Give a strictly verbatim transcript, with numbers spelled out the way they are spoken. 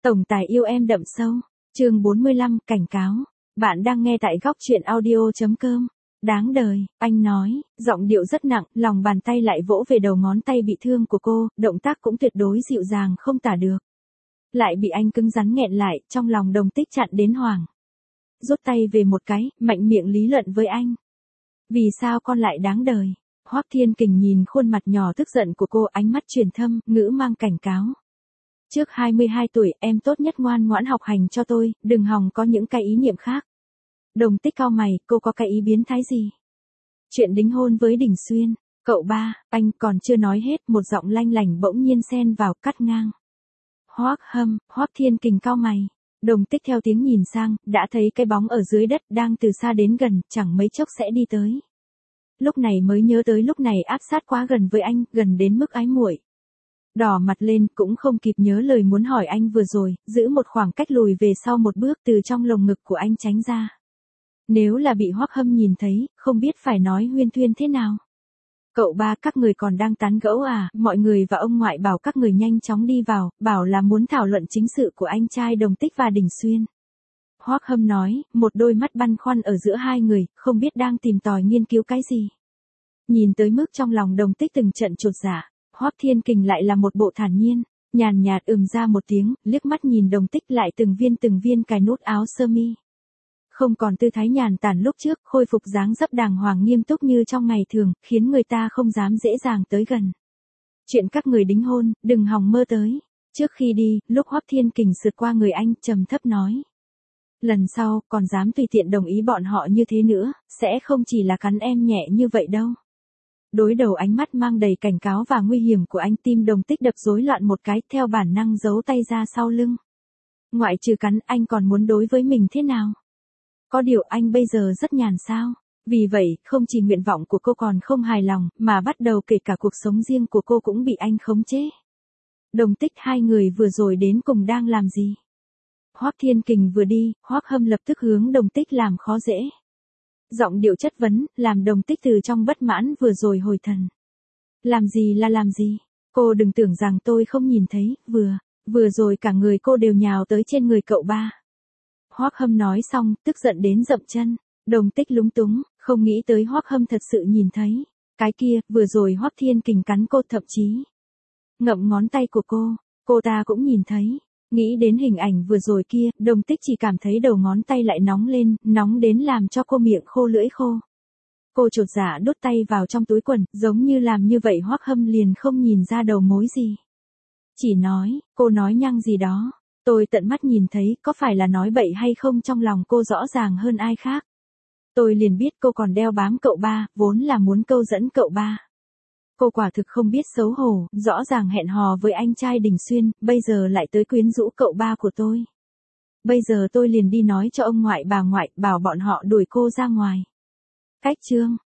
Tổng tài yêu em đậm sâu. Chương bốn mươi lăm, cảnh cáo. Bạn đang nghe tại góc truyện audio chấm com. Đáng đời, anh nói, giọng điệu rất nặng, lòng bàn tay lại vỗ về đầu ngón tay bị thương của cô, động tác cũng tuyệt đối dịu dàng không tả được. Lại bị anh cứng rắn nghẹn lại, trong lòng Đồng Tích chặn đến hoảng. Rút tay về một cái, mạnh miệng lý luận với anh. Vì sao con lại đáng đời? Hoắc Thiên Kình nhìn khuôn mặt nhỏ tức giận của cô, ánh mắt truyền thâm, ngữ mang cảnh cáo. Trước hai mươi hai tuổi, em tốt nhất ngoan ngoãn học hành cho tôi, đừng hòng có những cái ý niệm khác. Đồng Tích cau mày, cô có cái ý biến thái gì? Chuyện đính hôn với Đình Xuyên. Cậu ba, anh còn chưa nói hết, một giọng lanh lảnh bỗng nhiên xen vào cắt ngang. Hoắc Hâm, Hoắc Thiên Kình cau mày. Đồng Tích theo tiếng nhìn sang, đã thấy cái bóng ở dưới đất đang từ xa đến gần, chẳng mấy chốc sẽ đi tới. Lúc này mới nhớ tới lúc này áp sát quá gần với anh, gần đến mức ái muội. Đỏ mặt lên, cũng không kịp nhớ lời muốn hỏi anh vừa rồi, giữ một khoảng cách lùi về sau một bước, từ trong lồng ngực của anh tránh ra. Nếu là bị Hoắc Hâm nhìn thấy, không biết phải nói huyên thuyên thế nào. Cậu ba, các người còn đang tán gẫu à? Mọi người và ông ngoại bảo các người nhanh chóng đi vào, bảo là muốn thảo luận chính sự của anh trai Đồng Tích và Đình Xuyên. Hoắc Hâm nói, một đôi mắt băn khoăn ở giữa hai người, không biết đang tìm tòi nghiên cứu cái gì. Nhìn tới mức trong lòng Đồng Tích từng trận chột dạ, Hoắc Thiên Kình lại là một bộ thản nhiên, nhàn nhạt ừm ra một tiếng, liếc mắt nhìn Đồng Tích lại từng viên từng viên cài nút áo sơ mi. Không còn tư thái nhàn tản lúc trước, khôi phục dáng dấp đàng hoàng nghiêm túc như trong ngày thường, khiến người ta không dám dễ dàng tới gần. Chuyện các người đính hôn, đừng hòng mơ tới. Trước khi đi, lúc Hoắc Thiên Kình sượt qua người anh, trầm thấp nói. Lần sau, còn dám tùy tiện đồng ý bọn họ như thế nữa, sẽ không chỉ là cắn em nhẹ như vậy đâu. Đối đầu ánh mắt mang đầy cảnh cáo và nguy hiểm của anh, tim Đồng Tích đập rối loạn một cái, theo bản năng giấu tay ra sau lưng. Ngoại trừ cắn, anh còn muốn đối với mình thế nào? Có điều anh bây giờ rất nhàn sao? Vì vậy, không chỉ nguyện vọng của cô còn không hài lòng, mà bắt đầu kể cả cuộc sống riêng của cô cũng bị anh khống chế. Đồng Tích, hai người vừa rồi đến cùng đang làm gì? Hoắc Thiên Kình vừa đi, Hoắc Hâm lập tức hướng Đồng Tích làm khó dễ. Giọng điệu chất vấn, làm Đồng Tích từ trong bất mãn vừa rồi hồi thần. Làm gì là làm gì? Cô đừng tưởng rằng tôi không nhìn thấy, vừa, vừa rồi cả người cô đều nhào tới trên người cậu ba. Hoắc Hâm nói xong, tức giận đến dậm chân. Đồng Tích lúng túng, không nghĩ tới Hoắc Hâm thật sự nhìn thấy. Cái kia, vừa rồi Hoắc Thiên Kình cắn cô, thậm chí ngậm ngón tay của cô, cô ta cũng nhìn thấy. Nghĩ đến hình ảnh vừa rồi kia, Đồng Tích chỉ cảm thấy đầu ngón tay lại nóng lên, nóng đến làm cho cô miệng khô lưỡi khô. Cô chột dạ đút tay vào trong túi quần, giống như làm như vậy Hoắc Hâm liền không nhìn ra đầu mối gì. Chỉ nói, cô nói nhăng gì đó. Tôi tận mắt nhìn thấy, có phải là nói bậy hay không, trong lòng cô rõ ràng hơn ai khác. Tôi liền biết cô còn đeo bám cậu ba, vốn là muốn câu dẫn cậu ba. Cô quả thực không biết xấu hổ, rõ ràng hẹn hò với anh trai Đình Xuyên, bây giờ lại tới quyến rũ cậu ba của tôi. Bây giờ tôi liền đi nói cho ông ngoại bà ngoại, bảo bọn họ đuổi cô ra ngoài. Cách chương.